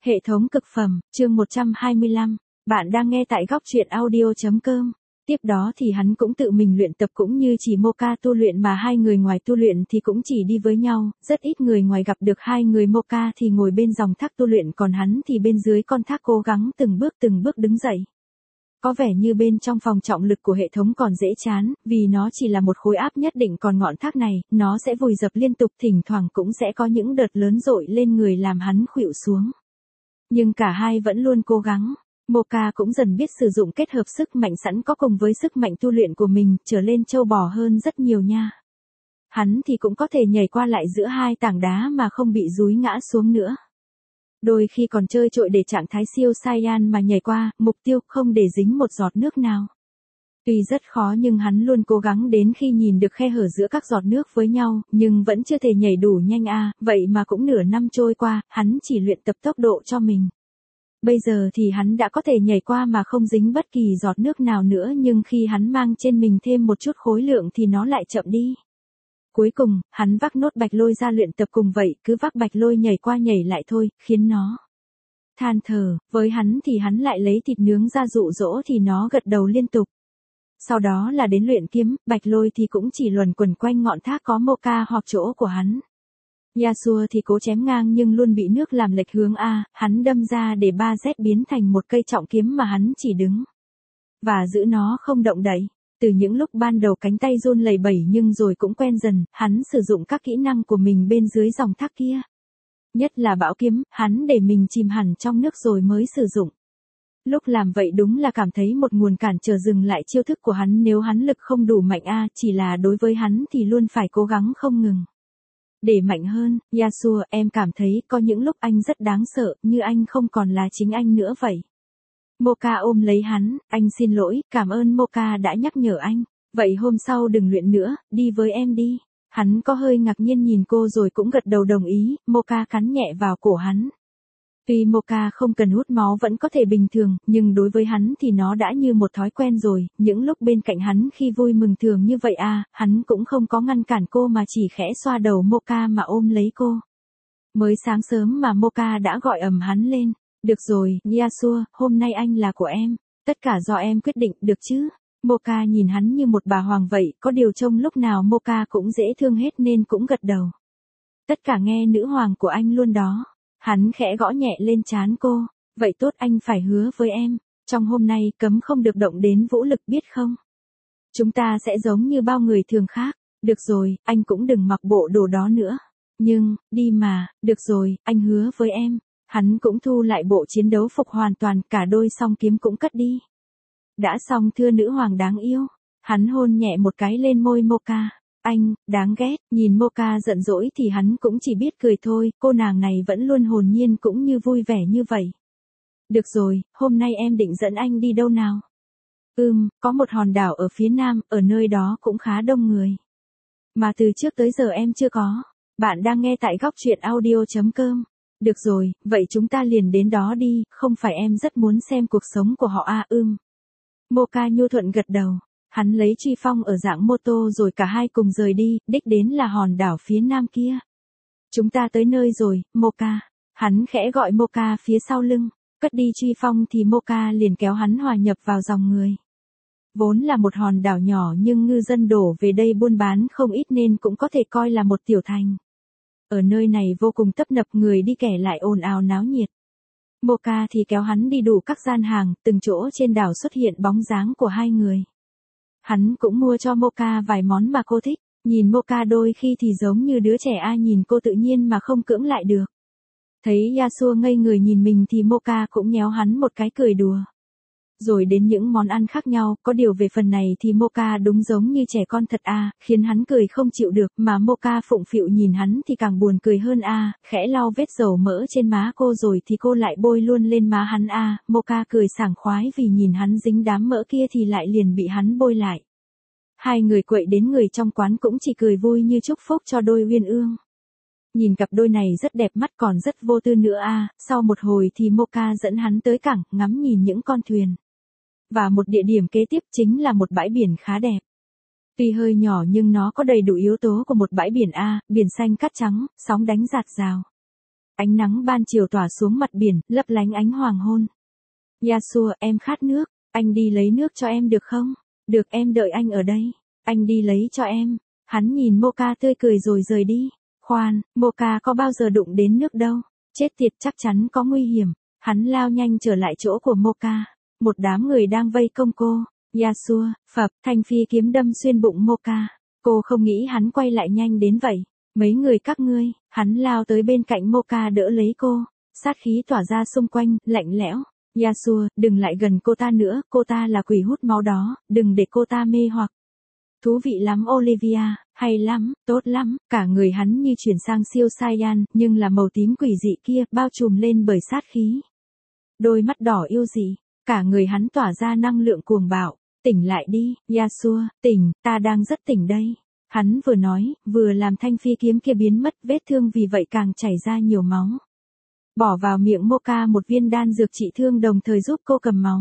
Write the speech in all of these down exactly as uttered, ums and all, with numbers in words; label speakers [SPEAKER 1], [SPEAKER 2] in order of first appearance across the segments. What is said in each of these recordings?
[SPEAKER 1] Hệ thống cực phẩm, chương một trăm hai mươi lăm. Bạn đang nghe tại góc truyện audio chấm com. Tiếp đó thì hắn cũng tự mình luyện tập cũng như chỉ Mocha tu luyện mà hai người ngoài tu luyện thì cũng chỉ đi với nhau, rất ít người ngoài gặp được hai người Mocha thì ngồi bên dòng thác tu luyện còn hắn thì bên dưới con thác cố gắng từng bước từng bước đứng dậy. Có vẻ như bên trong phòng trọng lực của hệ thống còn dễ chán, vì nó chỉ là một khối áp nhất định còn ngọn thác này, nó sẽ vùi dập liên tục thỉnh thoảng cũng sẽ có những đợt lớn dội lên người làm hắn khuỵu xuống. Nhưng cả hai vẫn luôn cố gắng. Mocha cũng dần biết sử dụng kết hợp sức mạnh sẵn có cùng với sức mạnh tu luyện của mình, trở lên trâu bò hơn rất nhiều nha. Hắn thì cũng có thể nhảy qua lại giữa hai tảng đá mà không bị dúi ngã xuống nữa. Đôi khi còn chơi trội để trạng thái siêu Saiyan mà nhảy qua, mục tiêu không để dính một giọt nước nào. Tuy rất khó nhưng hắn luôn cố gắng đến khi nhìn được khe hở giữa các giọt nước với nhau, nhưng vẫn chưa thể nhảy đủ nhanh a, à, vậy mà cũng nửa năm trôi qua, hắn chỉ luyện tập tốc độ cho mình. Bây giờ thì hắn đã có thể nhảy qua mà không dính bất kỳ giọt nước nào nữa, nhưng khi hắn mang trên mình thêm một chút khối lượng thì nó lại chậm đi. Cuối cùng, hắn vác nốt bạch lôi ra luyện tập cùng vậy, cứ vác bạch lôi nhảy qua nhảy lại thôi, khiến nó than thở, với hắn thì hắn lại lấy thịt nướng ra dụ dỗ thì nó gật đầu liên tục. Sau đó là đến luyện kiếm, bạch lôi thì cũng chỉ luẩn quẩn quanh ngọn thác có Mocha hoặc chỗ của hắn. Yasuo thì cố chém ngang nhưng luôn bị nước làm lệch hướng A, hắn đâm ra để ba Z biến thành một cây trọng kiếm mà hắn chỉ đứng và giữ nó không động đậy. Từ những lúc ban đầu cánh tay run lẩy bẩy nhưng rồi cũng quen dần, hắn sử dụng các kỹ năng của mình bên dưới dòng thác kia. Nhất là bão kiếm, hắn để mình chìm hẳn trong nước rồi mới sử dụng. Lúc làm vậy đúng là cảm thấy một nguồn cản trở dừng lại chiêu thức của hắn nếu hắn lực không đủ mạnh a, chỉ là đối với hắn thì luôn phải cố gắng không ngừng. Để mạnh hơn, Yasuo, em cảm thấy có những lúc anh rất đáng sợ, như anh không còn là chính anh nữa vậy. Mocha ôm lấy hắn, anh xin lỗi, cảm ơn Mocha đã nhắc nhở anh. Vậy hôm sau đừng luyện nữa, đi với em đi. Hắn có hơi ngạc nhiên nhìn cô rồi cũng gật đầu đồng ý, Mocha cắn nhẹ vào cổ hắn. Tuy Mocha không cần hút máu vẫn có thể bình thường, nhưng đối với hắn thì nó đã như một thói quen rồi, những lúc bên cạnh hắn khi vui mừng thường như vậy à, hắn cũng không có ngăn cản cô mà chỉ khẽ xoa đầu Mocha mà ôm lấy cô. Mới sáng sớm mà Mocha đã gọi ầm hắn lên, được rồi, Yasuo, hôm nay anh là của em, tất cả do em quyết định, được chứ? Mocha nhìn hắn như một bà hoàng vậy, có điều trông lúc nào Mocha cũng dễ thương hết nên cũng gật đầu. Tất cả nghe nữ hoàng của anh luôn đó. Hắn khẽ gõ nhẹ lên trán cô, vậy tốt anh phải hứa với em, trong hôm nay cấm không được động đến vũ lực biết không? Chúng ta sẽ giống như bao người thường khác, được rồi, anh cũng đừng mặc bộ đồ đó nữa. Nhưng, đi mà, được rồi, anh hứa với em. Hắn cũng thu lại bộ chiến đấu phục hoàn toàn, cả đôi song kiếm cũng cất đi. Đã xong thưa nữ hoàng đáng yêu, hắn hôn nhẹ một cái lên môi Mocha. Anh, đáng ghét, nhìn Mocha giận dỗi thì hắn cũng chỉ biết cười thôi, cô nàng này vẫn luôn hồn nhiên cũng như vui vẻ như vậy. Được rồi, hôm nay em định dẫn anh đi đâu nào? Ừm, có một hòn đảo ở phía nam, ở nơi đó cũng khá đông người. Mà từ trước tới giờ em chưa có. Bạn đang nghe tại góc truyện audio chấm com. Được rồi, vậy chúng ta liền đến đó đi, không phải em rất muốn xem cuộc sống của họ à ưm. Mocha nhu thuận gật đầu. Hắn lấy truy phong ở dạng mô tô rồi cả hai cùng rời đi, đích đến là hòn đảo phía nam kia. Chúng ta tới nơi rồi, Mocha. Hắn khẽ gọi Mocha phía sau lưng, cất đi truy phong thì Mocha liền kéo hắn hòa nhập vào dòng người. Vốn là một hòn đảo nhỏ nhưng ngư dân đổ về đây buôn bán không ít nên cũng có thể coi là một tiểu thành. Ở nơi này vô cùng tấp nập, người đi kẻ lại ồn ào náo nhiệt. Mocha thì kéo hắn đi đủ các gian hàng, từng chỗ trên đảo xuất hiện bóng dáng của hai người. Hắn cũng mua cho Mocha vài món mà cô thích, nhìn Mocha đôi khi thì giống như đứa trẻ ai nhìn cô tự nhiên mà không cưỡng lại được. Thấy Yasuo ngây người nhìn mình thì Mocha cũng nhéo hắn một cái cười đùa. Rồi đến những món ăn khác nhau, có điều về phần này thì Mocha đúng giống như trẻ con thật a, à, khiến hắn cười không chịu được, mà Mocha phụng phịu nhìn hắn thì càng buồn cười hơn a, à, khẽ lau vết dầu mỡ trên má cô rồi thì cô lại bôi luôn lên má hắn a, à, Mocha cười sảng khoái vì nhìn hắn dính đám mỡ kia thì lại liền bị hắn bôi lại. Hai người quậy đến người trong quán cũng chỉ cười vui như chúc phúc cho đôi uyên ương. Nhìn cặp đôi này rất đẹp mắt còn rất vô tư nữa a, à, sau một hồi thì Mocha dẫn hắn tới cảng, ngắm nhìn những con thuyền. Và một địa điểm kế tiếp chính là một bãi biển khá đẹp. Tuy hơi nhỏ nhưng nó có đầy đủ yếu tố của một bãi biển A, biển xanh cát trắng, sóng đánh rạt rào. Ánh nắng ban chiều tỏa xuống mặt biển, lấp lánh ánh hoàng hôn. Yasuo, em khát nước, anh đi lấy nước cho em được không? Được, em đợi anh ở đây. Anh đi lấy cho em. Hắn nhìn Mocha tươi cười rồi rời đi. Khoan, Mocha có bao giờ đụng đến nước đâu. Chết tiệt, chắc chắn có nguy hiểm. Hắn lao nhanh trở lại chỗ của Mocha. Một đám người đang vây công cô. Yasuo, phập, thanh phi kiếm đâm xuyên bụng Mocha. Cô không nghĩ hắn quay lại nhanh đến vậy. Mấy người các ngươi, hắn lao tới bên cạnh Mocha đỡ lấy cô. Sát khí tỏa ra xung quanh, lạnh lẽo. Yasuo, đừng lại gần cô ta nữa, cô ta là quỷ hút máu đó, đừng để cô ta mê hoặc. Thú vị lắm Olivia, hay lắm, tốt lắm, cả người hắn như chuyển sang siêu Saiyan, nhưng là màu tím quỷ dị kia, bao trùm lên bởi sát khí. Đôi mắt đỏ yêu dị, cả người hắn tỏa ra năng lượng cuồng bạo. Tỉnh lại đi, Yasuo, tỉnh, ta đang rất tỉnh đây. Hắn vừa nói, vừa làm thanh phi kiếm kia biến mất, vết thương vì vậy càng chảy ra nhiều máu. Bỏ vào miệng Mocha một viên đan dược trị thương đồng thời giúp cô cầm máu.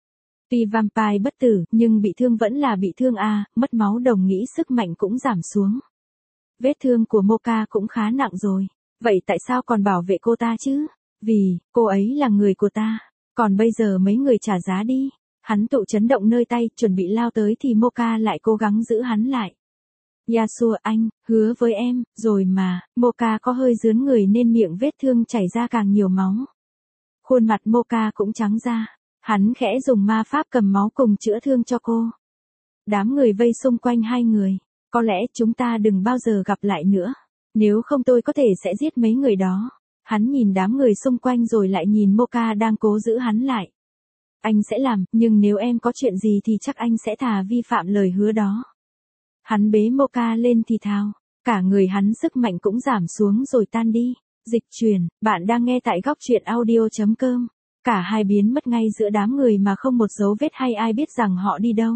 [SPEAKER 1] Tuy vampire bất tử, nhưng bị thương vẫn là bị thương à, mất máu đồng nghĩ sức mạnh cũng giảm xuống. Vết thương của Mocha cũng khá nặng rồi. Vậy tại sao còn bảo vệ cô ta chứ? Vì, cô ấy là người của ta. Còn bây giờ mấy người trả giá đi. Hắn tụ chấn động nơi tay, chuẩn bị lao tới thì Mocha lại cố gắng giữ hắn lại. Yasuo, anh, hứa với em, rồi mà. Mocha có hơi rướn người nên miệng vết thương chảy ra càng nhiều máu. Khuôn mặt Mocha cũng trắng ra. Hắn khẽ dùng ma pháp cầm máu cùng chữa thương cho cô. Đám người vây xung quanh hai người. Có lẽ chúng ta đừng bao giờ gặp lại nữa. Nếu không tôi có thể sẽ giết mấy người đó. Hắn nhìn đám người xung quanh rồi lại nhìn Mocha đang cố giữ hắn lại. Anh sẽ làm, nhưng nếu em có chuyện gì thì chắc anh sẽ thà vi phạm lời hứa đó. Hắn bế Mocha lên thì thào. Cả người hắn sức mạnh cũng giảm xuống rồi tan đi. Dịch truyền, bạn đang nghe tại góc truyện audio chấm com. Cả hai biến mất ngay giữa đám người mà không một dấu vết hay ai biết rằng họ đi đâu.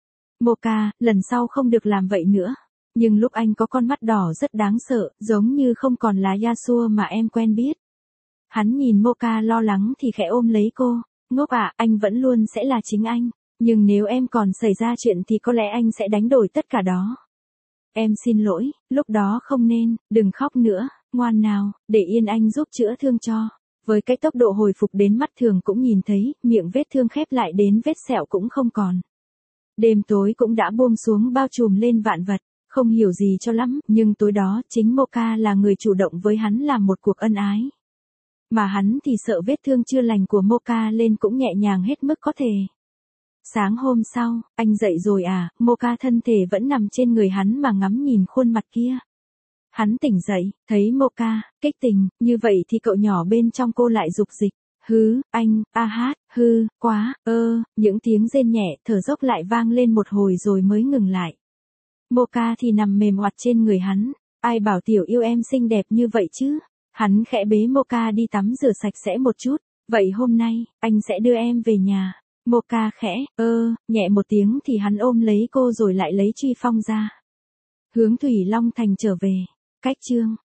[SPEAKER 1] Mocha, lần sau không được làm vậy nữa. Nhưng lúc anh có con mắt đỏ rất đáng sợ, giống như không còn là Yasuo mà em quen biết. Hắn nhìn Mocha lo lắng thì khẽ ôm lấy cô. Ngốc ạ, à, anh vẫn luôn sẽ là chính anh. Nhưng nếu em còn xảy ra chuyện thì có lẽ anh sẽ đánh đổi tất cả đó. Em xin lỗi, lúc đó không nên, đừng khóc nữa, ngoan nào, để yên anh giúp chữa thương cho. Với cái tốc độ hồi phục đến mắt thường cũng nhìn thấy, miệng vết thương khép lại đến vết sẹo cũng không còn. Đêm tối cũng đã buông xuống bao trùm lên vạn vật, không hiểu gì cho lắm, nhưng tối đó chính Mocha là người chủ động với hắn làm một cuộc ân ái. Mà hắn thì sợ vết thương chưa lành của Mocha lên cũng nhẹ nhàng hết mức có thể. Sáng hôm sau, anh dậy rồi à, Mocha thân thể vẫn nằm trên người hắn mà ngắm nhìn khuôn mặt kia. Hắn tỉnh dậy, thấy Mocha, kích tình, như vậy thì cậu nhỏ bên trong cô lại dục dịch. Hứ, anh, a hát, hư, quá, ơ, những tiếng rên nhẹ, thở dốc lại vang lên một hồi rồi mới ngừng lại. Mocha thì nằm mềm oặt trên người hắn, ai bảo tiểu yêu em xinh đẹp như vậy chứ. Hắn khẽ bế Mocha đi tắm rửa sạch sẽ một chút, vậy hôm nay, anh sẽ đưa em về nhà. Mocha khẽ, ơ, nhẹ một tiếng thì hắn ôm lấy cô rồi lại lấy truy phong ra. Hướng Thủy Long Thành trở về. Cách chương